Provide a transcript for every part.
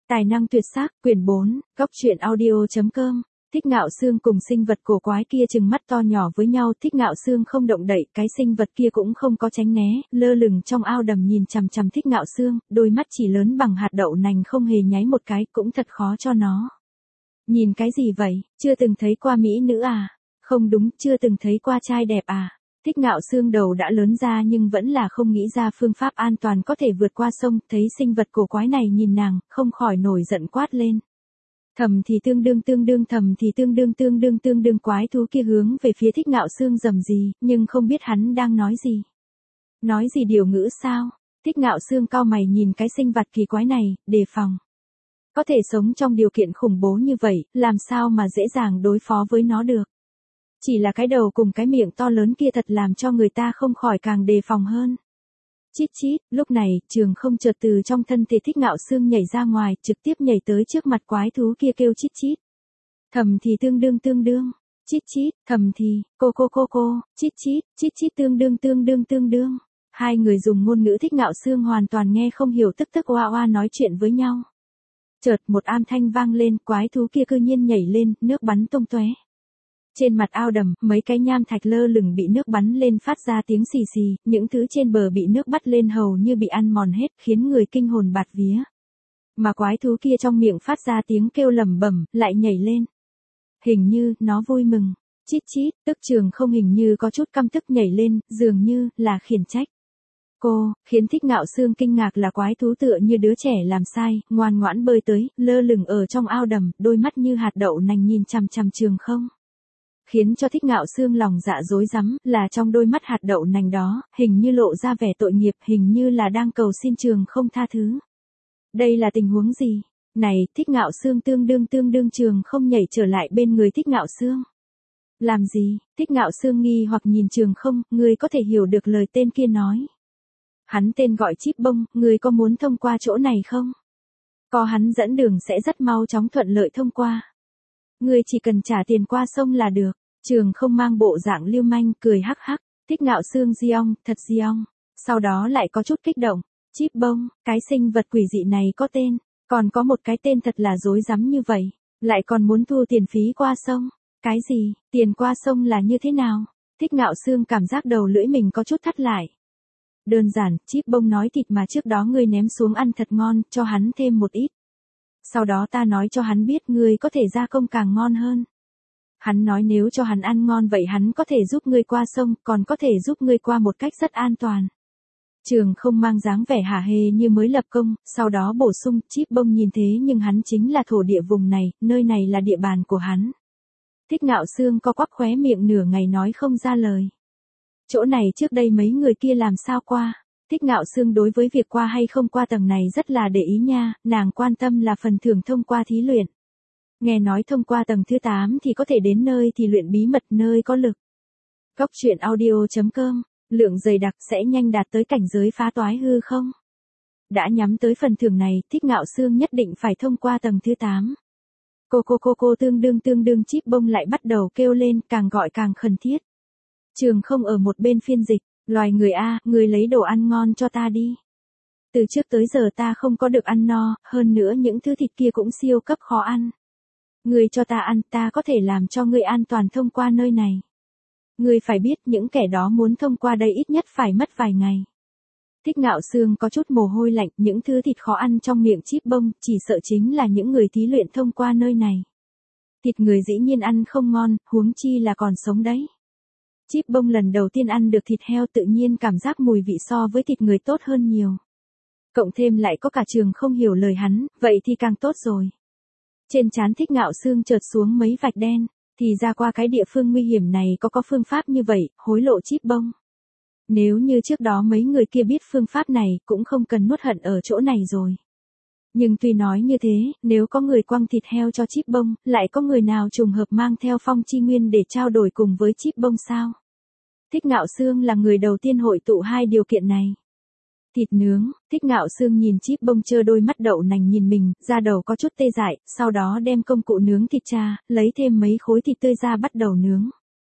Tài năng tuyệt sắc, quyển 4, góc truyện audio.com. Thích Ngạo Sương cùng sinh vật cổ quái kia chừng mắt to nhỏ với nhau, Thích Ngạo Sương không động đậy, cái sinh vật kia cũng không có tránh né, lơ lửng trong ao đầm nhìn chằm chằm Thích Ngạo Sương, đôi mắt chỉ lớn bằng hạt đậu nành không hề nháy một cái, cũng thật khó cho nó. Nhìn cái gì vậy, chưa từng thấy qua mỹ nữ à? Không đúng, chưa từng thấy qua trai đẹp à? Thích Ngạo Sương đầu đã lớn ra nhưng vẫn là không nghĩ ra phương pháp an toàn có thể vượt qua sông, thấy sinh vật cổ quái này nhìn nàng, không khỏi nổi giận quát lên. Thầm thì tương đương, thầm thì tương đương quái thú kia hướng về phía Thích Ngạo Sương rầm rì, nhưng không biết hắn đang nói gì. Nói gì điều ngữ sao? Thích Ngạo Sương cau mày nhìn cái sinh vật kỳ quái này, đề phòng. Có thể sống trong điều kiện khủng bố như vậy, làm sao mà dễ dàng đối phó với nó được. Chỉ là cái đầu cùng cái miệng to lớn kia thật làm cho người ta không khỏi càng đề phòng hơn. Chít chít, lúc này, Trường Không chợt từ trong thân thể Thích Ngạo Sương nhảy ra ngoài, trực tiếp nhảy tới trước mặt quái thú kia kêu chít chít. Thầm thì tương đương, chít chít, thầm thì, cô, chít chít tương đương. Hai người dùng ngôn ngữ Thích Ngạo Sương hoàn toàn nghe không hiểu, tức oa oa nói chuyện với nhau. Chợt một âm thanh vang lên, quái thú kia cư nhiên nhảy lên, nước bắn tung tóe. Trên mặt ao đầm, mấy cái nham thạch lơ lửng bị nước bắn lên phát ra tiếng xì xì, những thứ trên bờ bị nước bắt lên hầu như bị ăn mòn hết, khiến người kinh hồn bạt vía. Mà quái thú kia trong miệng phát ra tiếng kêu lẩm bẩm, lại nhảy lên. Hình như, nó vui mừng. Chít chít, tức Trường Không hình như có chút căm tức nhảy lên, dường như, là khiển trách. Cô, khiến Thích Ngạo Sương kinh ngạc là quái thú tựa như đứa trẻ làm sai, ngoan ngoãn bơi tới, lơ lửng ở trong ao đầm, đôi mắt như hạt đậu nành nhìn chằm chằm Trường Không. Khiến cho Thích Ngạo Sương lòng dạ rối rắm, là trong đôi mắt hạt đậu nành đó, hình như lộ ra vẻ tội nghiệp, hình như là đang cầu xin Trường Không tha thứ. Đây là tình huống gì? Này, Thích Ngạo Sương tương đương Trường Không nhảy trở lại bên người Thích Ngạo Sương. Làm gì? Thích Ngạo Sương nghi hoặc nhìn Trường Không, ngươi có thể hiểu được lời tên kia nói. Hắn tên gọi Chíp Bông, ngươi có muốn thông qua chỗ này không? Có hắn dẫn đường sẽ rất mau chóng thuận lợi thông qua. Ngươi chỉ cần trả tiền qua sông là được. Trường Không mang bộ dạng lưu manh, cười hắc hắc. Thích Ngạo Sương giong, thật giong. Sau đó lại có chút kích động. Chíp Bông, cái sinh vật quỷ dị này có tên, còn có một cái tên thật là rối rắm như vậy, lại còn muốn thu tiền phí qua sông. Cái gì, tiền qua sông là như thế nào? Thích Ngạo Sương cảm giác đầu lưỡi mình có chút thắt lại. Đơn giản, Chíp Bông nói thịt mà trước đó ngươi ném xuống ăn thật ngon, cho hắn thêm một ít. Sau đó ta nói cho hắn biết ngươi có thể gia công càng ngon hơn. Hắn nói nếu cho hắn ăn ngon vậy hắn có thể giúp ngươi qua sông, còn có thể giúp ngươi qua một cách rất an toàn. Trường Không mang dáng vẻ hả hê như mới lập công, sau đó bổ sung, Chíp Bông nhìn thế nhưng hắn chính là thổ địa vùng này, nơi này là địa bàn của hắn. Thích Ngạo Sương co quắp khóe miệng nửa ngày nói không ra lời. Chỗ này trước đây mấy người kia làm sao qua? Thích Ngạo Sương đối với việc qua hay không qua tầng này rất là để ý nha, nàng quan tâm là phần thưởng thông qua thí luyện. Nghe nói thông qua tầng thứ 8 thì có thể đến nơi thì luyện bí mật nơi có lực. Góc truyện audio.com, lượng dày đặc sẽ nhanh đạt tới cảnh giới phá toái hư không? Đã nhắm tới phần thưởng này, Thích Ngạo Sương nhất định phải thông qua tầng thứ 8. Cô tương đương Chíp Bông lại bắt đầu kêu lên, càng gọi càng khẩn thiết. Trường Không ở một bên phiên dịch, loài người a, người lấy đồ ăn ngon cho ta đi. Từ trước tới giờ ta không có được ăn no, hơn nữa những thứ thịt kia cũng siêu cấp khó ăn. Người cho ta ăn, ta có thể làm cho ngươi an toàn thông qua nơi này. Ngươi phải biết những kẻ đó muốn thông qua đây ít nhất phải mất vài ngày. Thích Ngạo Sương có chút mồ hôi lạnh, những thứ thịt khó ăn trong miệng Chíp Bông, chỉ sợ chính là những người thí luyện thông qua nơi này. Thịt người dĩ nhiên ăn không ngon, huống chi là còn sống đấy. Chíp Bông lần đầu tiên ăn được thịt heo tự nhiên cảm giác mùi vị so với thịt người tốt hơn nhiều. Cộng thêm lại có cả Trường Không hiểu lời hắn, vậy thì càng tốt rồi. Trên trán Thích Ngạo Sương chợt xuống mấy vạch đen, thì ra qua cái địa phương nguy hiểm này có phương pháp như vậy, hối lộ Chíp Bông. Nếu như trước đó mấy người kia biết phương pháp này, cũng không cần nuốt hận ở chỗ này rồi. Nhưng tuy nói như thế, nếu có người quăng thịt heo cho Chíp Bông, lại có người nào trùng hợp mang theo phong chi nguyên để trao đổi cùng với Chíp Bông sao? Thích Ngạo Sương là người đầu tiên hội tụ hai điều kiện này. Thịt nướng, Thích Ngạo Sương nhìn Chíp Bông trơ đôi mắt đậu nành nhìn mình, da đầu có chút tê dại, sau đó đem công cụ nướng thịt ra, lấy thêm mấy khối thịt tươi ra bắt đầu nướng.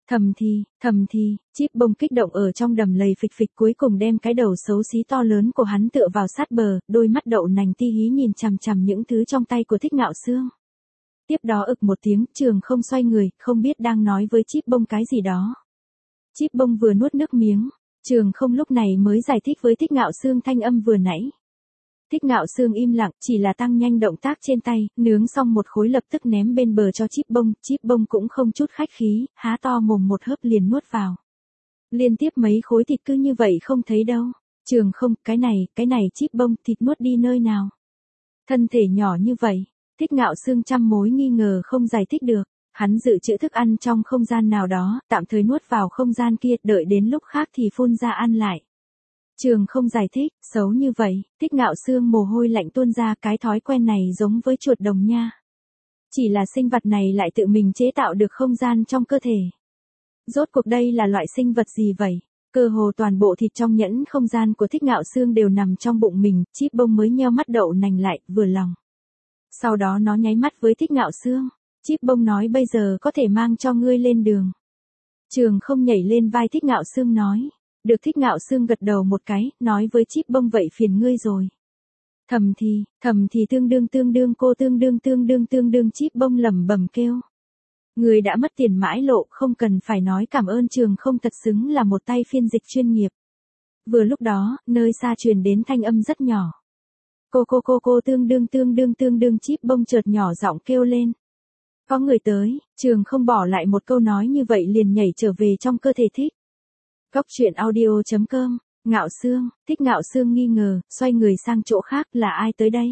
Thầm thì, Chip bông kích động ở trong đầm lầy phịch phịch cuối cùng đem cái đầu xấu xí to lớn của hắn tựa vào sát bờ, đôi mắt đậu nành ti hí nhìn chằm chằm những thứ trong tay của Thích Ngạo Sương. Tiếp đó ực một tiếng, Trường không xoay người, không biết đang nói với Chip bông cái gì đó. Chip bông vừa nuốt nước miếng, Trường không lúc này mới giải thích với Thích Ngạo Sương thanh âm vừa nãy. Thích Ngạo Sương im lặng, chỉ là tăng nhanh động tác trên tay, nướng xong một khối lập tức ném bên bờ cho Chip bông cũng không chút khách khí, há to mồm một hớp liền nuốt vào. Liên tiếp mấy khối thịt cứ như vậy không thấy đâu. Trường không, cái này Chip bông, thịt nuốt đi nơi nào? Thân thể nhỏ như vậy, Thích Ngạo Sương trăm mối nghi ngờ không giải thích được. Hắn dự trữ thức ăn trong không gian nào đó, tạm thời nuốt vào không gian kia, đợi đến lúc khác thì phun ra ăn lại. Trường không giải thích, xấu như vậy, Thích Ngạo Sương mồ hôi lạnh tuôn ra, cái thói quen này giống với chuột đồng nha. Chỉ là sinh vật này lại tự mình chế tạo được không gian trong cơ thể. Rốt cuộc đây là loại sinh vật gì vậy? Cơ hồ toàn bộ thịt trong nhẫn không gian của Thích Ngạo Sương đều nằm trong bụng mình, Chip bông mới nheo mắt đậu nành lại, vừa lòng. Sau đó nó nháy mắt với Thích Ngạo Sương. Chip bông nói bây giờ có thể mang cho ngươi lên đường. Trường không nhảy lên vai Thích Ngạo Sương nói. Được. Thích Ngạo Sương gật đầu một cái, nói với Chip bông vậy phiền ngươi rồi. Thầm thì tương đương cô tương đương Chip bông lẩm bẩm kêu. Người đã mất tiền mãi lộ, không cần phải nói cảm ơn. Trường không thật xứng là một tay phiên dịch chuyên nghiệp. Vừa lúc đó, nơi xa truyền đến thanh âm rất nhỏ. Cô tương đương Chip bông chợt nhỏ giọng kêu lên. Có người tới. Trường không bỏ lại một câu nói như vậy liền nhảy trở về trong cơ thể Thích. Góc truyện audio.com. Ngạo Sương. Thích Ngạo Sương nghi ngờ, xoay người sang chỗ khác, là ai tới đây?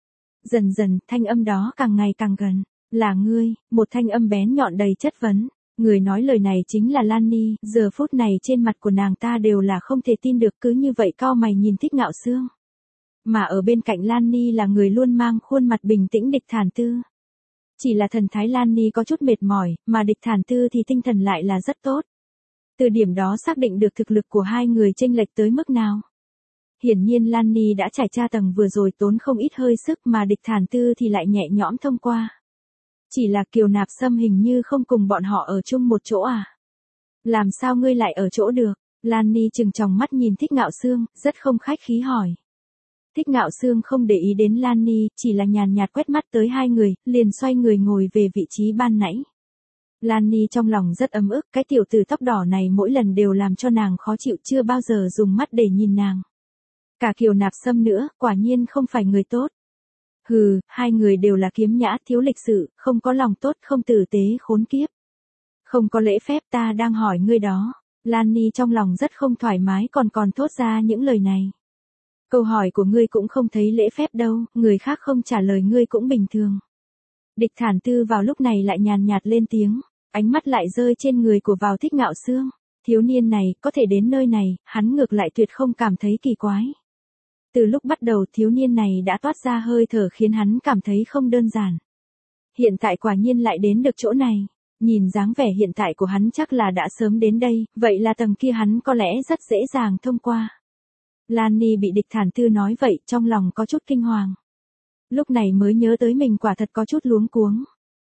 Dần dần, thanh âm đó càng ngày càng gần. Là ngươi, một thanh âm bén nhọn đầy chất vấn. Người nói lời này chính là Lan Ni, giờ phút này trên mặt của nàng ta đều là không thể tin được, cứ như vậy cau mày nhìn Thích Ngạo Sương. Mà ở bên cạnh Lan Ni là người luôn mang khuôn mặt bình tĩnh Địch Thản Tư. Chỉ là thần thái Lan Ni có chút mệt mỏi, mà Địch Thản Tư thì tinh thần lại là rất tốt. Từ điểm đó xác định được thực lực của hai người chênh lệch tới mức nào. Hiển nhiên Lan Ni đã trải tra tầng vừa rồi tốn không ít hơi sức, mà Địch Thản Tư thì lại nhẹ nhõm thông qua. Chỉ là Kiều Nạp Sâm hình như không cùng bọn họ ở chung một chỗ à? Làm sao ngươi lại ở chỗ được? Lan Ni trừng tròng mắt nhìn Thích Ngạo Sương, rất không khách khí hỏi. Thích Ngạo Sương không để ý đến Lan Ni, chỉ là nhàn nhạt quét mắt tới hai người, liền xoay người ngồi về vị trí ban nãy. Lan Ni trong lòng rất ấm ức, cái tiểu tử tóc đỏ này mỗi lần đều làm cho nàng khó chịu, chưa bao giờ dùng mắt để nhìn nàng. Cả Kiều Nạp Sâm nữa, quả nhiên không phải người tốt. Hừ, hai người đều là kiếm nhã, thiếu lịch sự, không có lòng tốt, không tử tế, khốn kiếp. Không có lễ phép, ta đang hỏi ngươi đó. Lan Ni trong lòng rất không thoải mái, còn thốt ra những lời này. Câu hỏi của ngươi cũng không thấy lễ phép đâu, người khác không trả lời ngươi cũng bình thường. Địch Thản Tư vào lúc này lại nhàn nhạt lên tiếng, ánh mắt lại rơi trên người của vào Thích Ngạo Sương. Thiếu niên này, có thể đến nơi này, hắn ngược lại tuyệt không cảm thấy kỳ quái. Từ lúc bắt đầu thiếu niên này đã toát ra hơi thở khiến hắn cảm thấy không đơn giản. Hiện tại quả nhiên lại đến được chỗ này. Nhìn dáng vẻ hiện tại của hắn chắc là đã sớm đến đây, vậy là tầng kia hắn có lẽ rất dễ dàng thông qua. Lan Ni bị Địch Thản Tư nói vậy, trong lòng có chút kinh hoàng. Lúc này mới nhớ tới mình quả thật có chút luống cuống.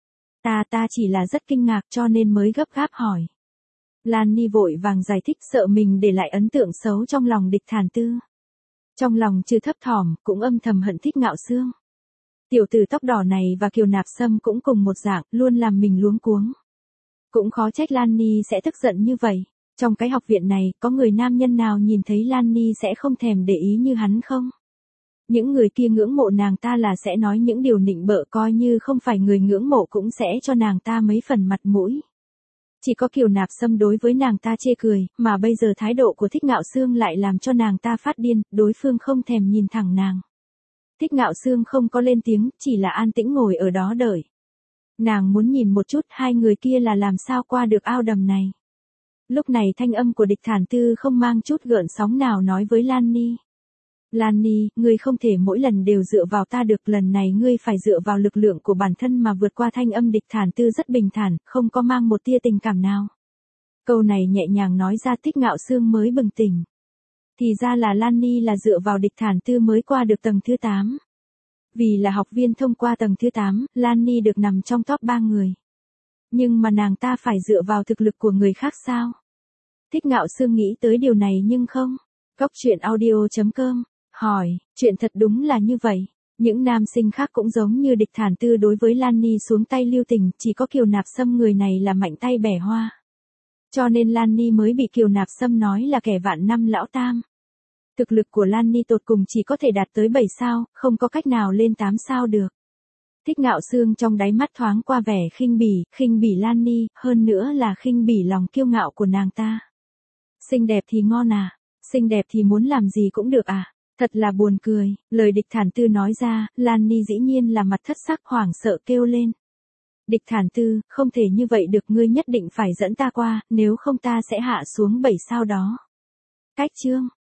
Ta chỉ là rất kinh ngạc cho nên mới gấp gáp hỏi. Lan Ni vội vàng giải thích, sợ mình để lại ấn tượng xấu trong lòng Địch Thản Tư. Trong lòng chưa thấp thỏm, cũng âm thầm hận Thích Ngạo Sương. Tiểu tử tóc đỏ này và Kiều Nạp Sâm cũng cùng một dạng, luôn làm mình luống cuống. Cũng khó trách Lan Ni sẽ tức giận như vậy. Trong cái học viện này, có người nam nhân nào nhìn thấy Lan Ni sẽ không thèm để ý như hắn không? Những người kia ngưỡng mộ nàng ta là sẽ nói những điều nịnh bợ, coi như không phải người ngưỡng mộ cũng sẽ cho nàng ta mấy phần mặt mũi. Chỉ có Kiều Nạp Sâm đối với nàng ta chê cười, mà bây giờ thái độ của Thích Ngạo Sương lại làm cho nàng ta phát điên, đối phương không thèm nhìn thẳng nàng. Thích Ngạo Sương không có lên tiếng, chỉ là an tĩnh ngồi ở đó đợi. Nàng muốn nhìn một chút hai người kia là làm sao qua được ao đầm này. Lúc này thanh âm của Địch Thản Tư không mang chút gợn sóng nào nói với Lan Ni. Lan Ni, ngươi không thể mỗi lần đều dựa vào ta được, lần này ngươi phải dựa vào lực lượng của bản thân mà vượt qua. Thanh âm Địch Thản Tư rất bình thản, không có mang một tia tình cảm nào. Câu này nhẹ nhàng nói ra Thích Ngạo Sương mới bừng tỉnh. Thì ra là Lan Ni là dựa vào Địch Thản Tư mới qua được tầng thứ 8. Vì là học viên thông qua tầng thứ 8, Lan Ni được nằm trong top 3 người. Nhưng mà nàng ta phải dựa vào thực lực của người khác sao? Thích Ngạo Sương nghĩ tới điều này nhưng không. Góc truyện audio.com hỏi, chuyện thật đúng là như vậy. Những nam sinh khác cũng giống như Địch Thản Tư đối với Lan Ni xuống tay lưu tình, chỉ có Kiều Nạp Sâm người này là mạnh tay bẻ hoa. Cho nên Lan Ni mới bị Kiều Nạp Sâm nói là kẻ vạn năm lão tam. Thực lực của Lan Ni tột cùng chỉ có thể đạt tới 7 sao, không có cách nào lên 8 sao được. Thích Ngạo Sương trong đáy mắt thoáng qua vẻ khinh bỉ Lan Ni, hơn nữa là khinh bỉ lòng kiêu ngạo của nàng ta. Xinh đẹp thì ngon à, xinh đẹp thì muốn làm gì cũng được à, thật là buồn cười. Lời Địch Thản Tư nói ra, Lan Ni dĩ nhiên là mặt thất sắc hoảng sợ kêu lên. Địch Thản Tư, không thể như vậy được, ngươi nhất định phải dẫn ta qua, nếu không ta sẽ hạ xuống 7 sao đó. Cách chương